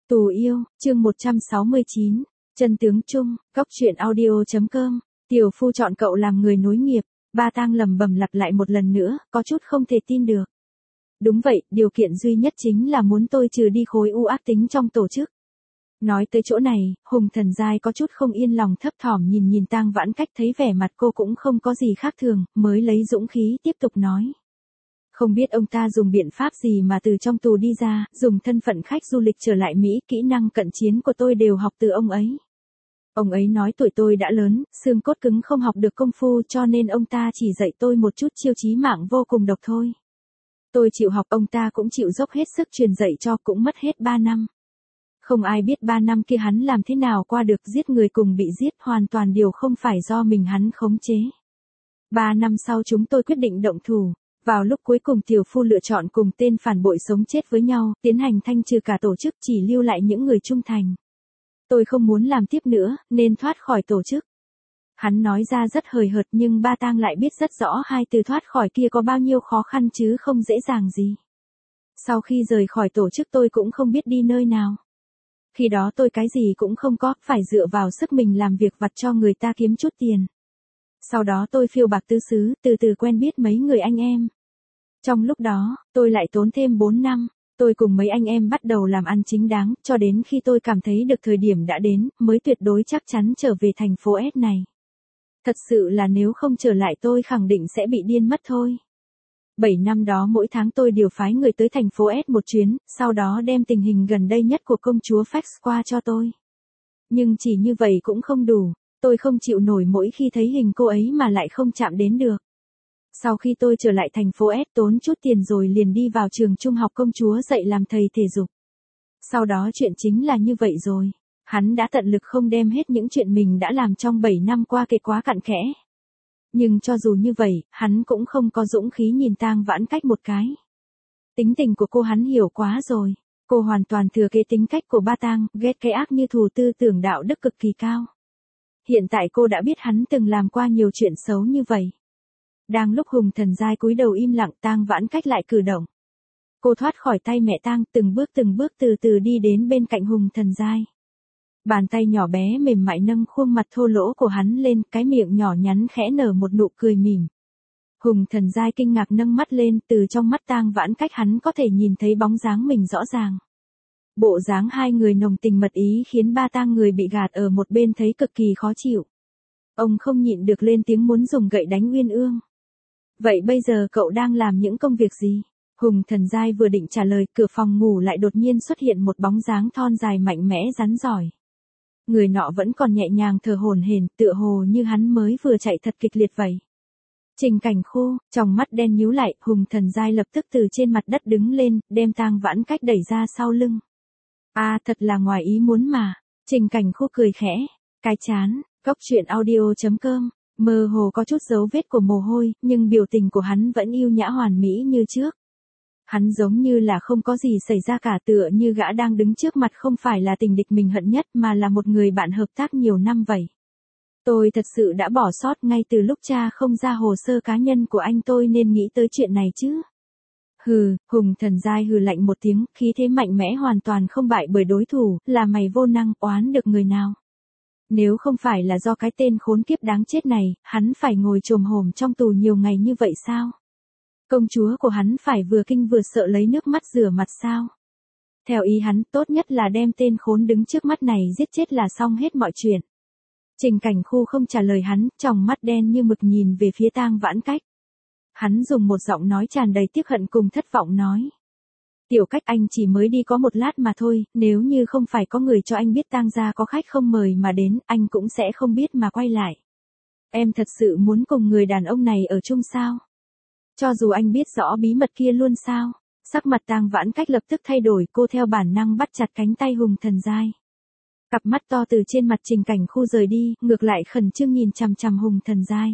Tù yêu, chương 169, chân tướng chung, góc truyện audio.com, tiểu phu chọn cậu làm người nối nghiệp, Ba Tang lẩm bẩm lặp lại một lần nữa, có chút không thể tin được. Đúng vậy, điều kiện duy nhất chính là muốn tôi trừ đi khối u ác tính trong tổ chức. Nói tới chỗ này, Hùng Thần Giai có chút không yên lòng thấp thỏm nhìn Tang Vãn Cách, thấy vẻ mặt cô cũng không có gì khác thường, mới lấy dũng khí tiếp tục nói. Không biết ông ta dùng biện pháp gì mà từ trong tù đi ra, dùng thân phận khách du lịch trở lại Mỹ, kỹ năng cận chiến của tôi đều học từ ông ấy. Ông ấy nói tuổi tôi đã lớn, xương cốt cứng không học được công phu, cho nên ông ta chỉ dạy tôi một chút chiêu chí mạng vô cùng độc thôi. Tôi chịu học, ông ta cũng chịu dốc hết sức truyền dạy cho, cũng mất hết 3 năm. Không ai biết 3 năm kia hắn làm thế nào qua được, giết người cùng bị giết hoàn toàn điều không phải do mình hắn khống chế. 3 năm sau chúng tôi quyết định động thủ. Vào lúc cuối cùng tiểu phu lựa chọn cùng tên phản bội sống chết với nhau, tiến hành thanh trừ cả tổ chức, chỉ lưu lại những người trung thành. Tôi không muốn làm tiếp nữa, nên thoát khỏi tổ chức. Hắn nói ra rất hời hợt, nhưng Ba Tang lại biết rất rõ hai từ thoát khỏi kia có bao nhiêu khó khăn chứ không dễ dàng gì. Sau khi rời khỏi tổ chức tôi cũng không biết đi nơi nào. Khi đó tôi cái gì cũng không có, phải dựa vào sức mình làm việc vặt cho người ta kiếm chút tiền. Sau đó tôi phiêu bạc tứ xứ, từ từ quen biết mấy người anh em. Trong lúc đó, tôi lại tốn thêm 4 năm, tôi cùng mấy anh em bắt đầu làm ăn chính đáng, cho đến khi tôi cảm thấy được thời điểm đã đến, mới tuyệt đối chắc chắn trở về thành phố S này. Thật sự là nếu không trở lại tôi khẳng định sẽ bị điên mất thôi. 7 năm đó mỗi tháng tôi điều phái người tới thành phố S một chuyến, sau đó đem tình hình gần đây nhất của công chúa fax qua cho tôi. Nhưng chỉ như vậy cũng không đủ. Tôi không chịu nổi mỗi khi thấy hình cô ấy mà lại không chạm đến được. Sau khi tôi trở lại thành phố S tốn chút tiền rồi liền đi vào trường trung học công chúa dạy làm thầy thể dục. Sau đó chuyện chính là như vậy rồi. Hắn đã tận lực không đem hết những chuyện mình đã làm trong 7 năm qua kể quá cặn kẽ. Nhưng cho dù như vậy, hắn cũng không có dũng khí nhìn Tang Vãn Cách một cái. Tính tình của cô hắn hiểu quá rồi. Cô hoàn toàn thừa kế tính cách của Ba Tang, ghét cái ác như thù, tư tưởng đạo đức cực kỳ cao. Hiện tại cô đã biết hắn từng làm qua nhiều chuyện xấu như vậy. Đang lúc Hùng Thần Giai cúi đầu im lặng, Tang Vãn Cách lại cử động. Cô thoát khỏi tay mẹ Tang, từng bước từ từ đi đến bên cạnh Hùng Thần Giai. Bàn tay nhỏ bé mềm mại nâng khuôn mặt thô lỗ của hắn lên, cái miệng nhỏ nhắn khẽ nở một nụ cười mỉm. Hùng Thần Giai kinh ngạc nâng mắt lên, từ trong mắt Tang Vãn Cách hắn có thể nhìn thấy bóng dáng mình rõ ràng. Bộ dáng hai người nồng tình mật ý khiến Ba Tang người bị gạt ở một bên thấy cực kỳ khó chịu. Ông không nhịn được lên tiếng muốn dùng gậy đánh Uyên Ương. Vậy bây giờ cậu đang làm những công việc gì? Hùng Thần Giai vừa định trả lời, cửa phòng ngủ lại đột nhiên xuất hiện một bóng dáng thon dài mạnh mẽ rắn giỏi. Người nọ vẫn còn nhẹ nhàng thở hổn hển, tựa hồ như hắn mới vừa chạy thật kịch liệt vậy. Trình Cảnh Khu, trong mắt đen nhíu lại, Hùng Thần Giai lập tức từ trên mặt đất đứng lên, đem Tang Vãn Cách đẩy ra sau lưng. Thật là ngoài ý muốn mà. Trình Cảnh Khu cười khẽ. Cái chán, góc truyện audio.com, mơ hồ có chút dấu vết của mồ hôi, nhưng biểu tình của hắn vẫn yêu nhã hoàn mỹ như trước. Hắn giống như là không có gì xảy ra cả, tựa như gã đang đứng trước mặt không phải là tình địch mình hận nhất mà là một người bạn hợp tác nhiều năm vậy. Tôi thật sự đã bỏ sót ngay từ lúc tra không ra hồ sơ cá nhân của anh, tôi nên nghĩ tới chuyện này chứ. Hừ, Hùng Thần Giai hừ lạnh một tiếng, khí thế mạnh mẽ hoàn toàn không bại bởi đối thủ, là mày vô năng, oán được người nào. Nếu không phải là do cái tên khốn kiếp đáng chết này, hắn phải ngồi chồm hổm trong tù nhiều ngày như vậy sao? Công chúa của hắn phải vừa kinh vừa sợ lấy nước mắt rửa mặt sao? Theo ý hắn, tốt nhất là đem tên khốn đứng trước mắt này giết chết là xong hết mọi chuyện. Trình Cảnh Khu không trả lời hắn, tròng mắt đen như mực nhìn về phía Tang Vãn Cách. Hắn dùng một giọng nói tràn đầy tiếc hận cùng thất vọng nói. Tiểu Cách, anh chỉ mới đi có một lát mà thôi, nếu như không phải có người cho anh biết Tang gia có khách không mời mà đến, anh cũng sẽ không biết mà quay lại. Em thật sự muốn cùng người đàn ông này ở chung sao? Cho dù anh biết rõ bí mật kia luôn sao? Sắc mặt Tang Vãn Cách lập tức thay đổi, cô theo bản năng bắt chặt cánh tay Hùng Thần Giai. Cặp mắt to từ trên mặt Trình Cảnh Khu rời đi, ngược lại khẩn trương nhìn chằm chằm Hùng Thần Giai.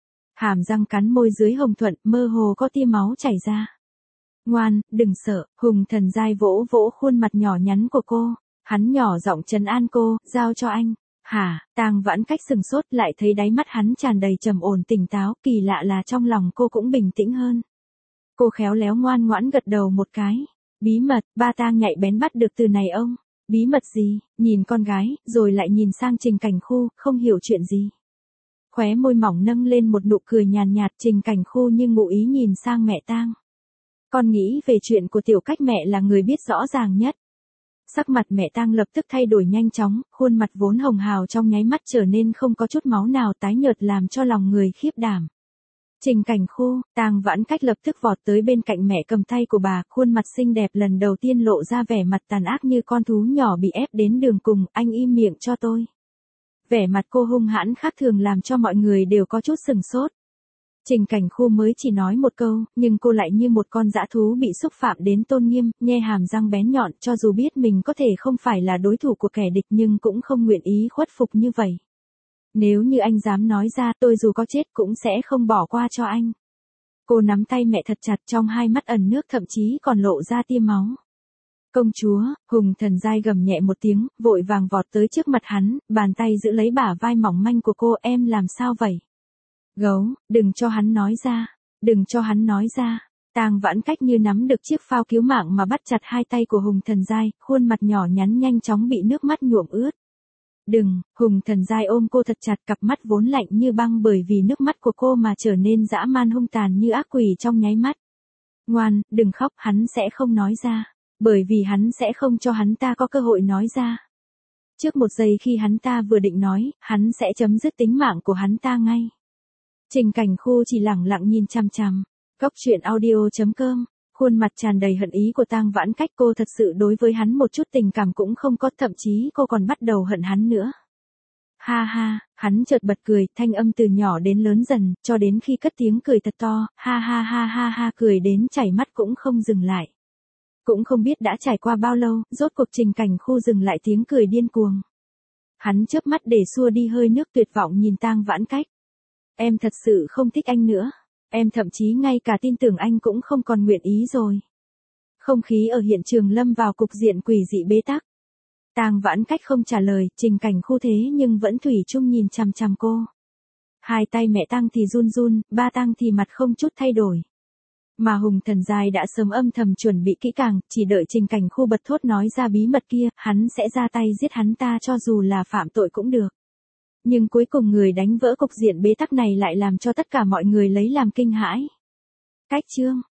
Hàm răng cắn môi dưới hồng thuận, mơ hồ có tia máu chảy ra. Ngoan, đừng sợ, Hùng Thần Giai vỗ vỗ khuôn mặt nhỏ nhắn của cô. Hắn nhỏ giọng trấn an cô, giao cho anh. Hả, Tang Vãn Cách sừng sốt, lại thấy đáy mắt hắn tràn đầy trầm ổn tỉnh táo, kỳ lạ là trong lòng cô cũng bình tĩnh hơn. Cô khéo léo ngoan ngoãn gật đầu một cái. Bí mật, Ba Tang nhạy bén bắt được từ này ông. Bí mật gì? Nhìn con gái, rồi lại nhìn sang Trình Cảnh Khu, không hiểu chuyện gì. Khóe môi mỏng nâng lên một nụ cười nhàn nhạt, Trình Cảnh Khu như ngụ ý nhìn sang mẹ Tang. Con nghĩ về chuyện của Tiểu Cách mẹ là người biết rõ ràng nhất. Sắc mặt mẹ Tang lập tức thay đổi nhanh chóng, khuôn mặt vốn hồng hào trong nháy mắt trở nên không có chút máu nào, tái nhợt làm cho lòng người khiếp đảm. Trình Cảnh Khu, Tang Vãn Cách lập tức vọt tới bên cạnh mẹ cầm tay của bà, khuôn mặt xinh đẹp lần đầu tiên lộ ra vẻ mặt tàn ác như con thú nhỏ bị ép đến đường cùng, anh im miệng cho tôi. Vẻ mặt cô hung hãn khác thường làm cho mọi người đều có chút sừng sốt. Trình Cảnh Khu mới chỉ nói một câu, nhưng cô lại như một con dã thú bị xúc phạm đến tôn nghiêm, nhe hàm răng bén nhọn, cho dù biết mình có thể không phải là đối thủ của kẻ địch nhưng cũng không nguyện ý khuất phục như vậy. Nếu như anh dám nói ra, tôi dù có chết cũng sẽ không bỏ qua cho anh. Cô nắm tay mẹ thật chặt, trong hai mắt ẩn nước, thậm chí còn lộ ra tia máu. Công chúa, Hùng Thần Giai gầm nhẹ một tiếng, vội vàng vọt tới trước mặt hắn, bàn tay giữ lấy bả vai mỏng manh của cô, em làm sao vậy? Gấu, đừng cho hắn nói ra, đừng cho hắn nói ra. Tang Vãn Cách như nắm được chiếc phao cứu mạng mà bắt chặt hai tay của Hùng Thần Giai, khuôn mặt nhỏ nhắn nhanh chóng bị nước mắt nhuộm ướt. Đừng, Hùng Thần Giai ôm cô thật chặt, cặp mắt vốn lạnh như băng bởi vì nước mắt của cô mà trở nên dã man hung tàn như ác quỷ trong nháy mắt. Ngoan, đừng khóc, hắn sẽ không nói ra, bởi vì hắn sẽ không cho hắn ta có cơ hội nói ra. Trước một giây khi hắn ta vừa định nói, hắn sẽ chấm dứt tính mạng của hắn ta ngay. Trình Cảnh Khu chỉ lẳng lặng nhìn chằm chằm. Góc truyện audio.com, khuôn mặt tràn đầy hận ý của Tang Vãn Cách, cô thật sự đối với hắn một chút tình cảm cũng không có, thậm chí cô còn bắt đầu hận hắn nữa. Ha ha, hắn chợt bật cười, thanh âm từ nhỏ đến lớn dần, cho đến khi cất tiếng cười thật to, ha ha ha ha ha, cười đến chảy mắt cũng không dừng lại. Cũng không biết đã trải qua bao lâu, rốt cuộc Trình Cảnh Khu dừng lại tiếng cười điên cuồng. Hắn chớp mắt để xua đi hơi nước, tuyệt vọng nhìn Tang Vãn Cách. Em thật sự không thích anh nữa. Em thậm chí ngay cả tin tưởng anh cũng không còn nguyện ý rồi. Không khí ở hiện trường lâm vào cục diện quỷ dị bế tắc. Tang Vãn Cách không trả lời, Trình Cảnh Khu thế nhưng vẫn thủy chung nhìn chằm chằm cô. Hai tay mẹ Tang thì run run, ba Tang thì mặt không chút thay đổi. Mà Hùng Thần Giai đã sớm âm thầm chuẩn bị kỹ càng, chỉ đợi Trình Cảnh Khu bật thốt nói ra bí mật kia, hắn sẽ ra tay giết hắn ta cho dù là phạm tội cũng được. Nhưng cuối cùng người đánh vỡ cục diện bế tắc này lại làm cho tất cả mọi người lấy làm kinh hãi. Cách chương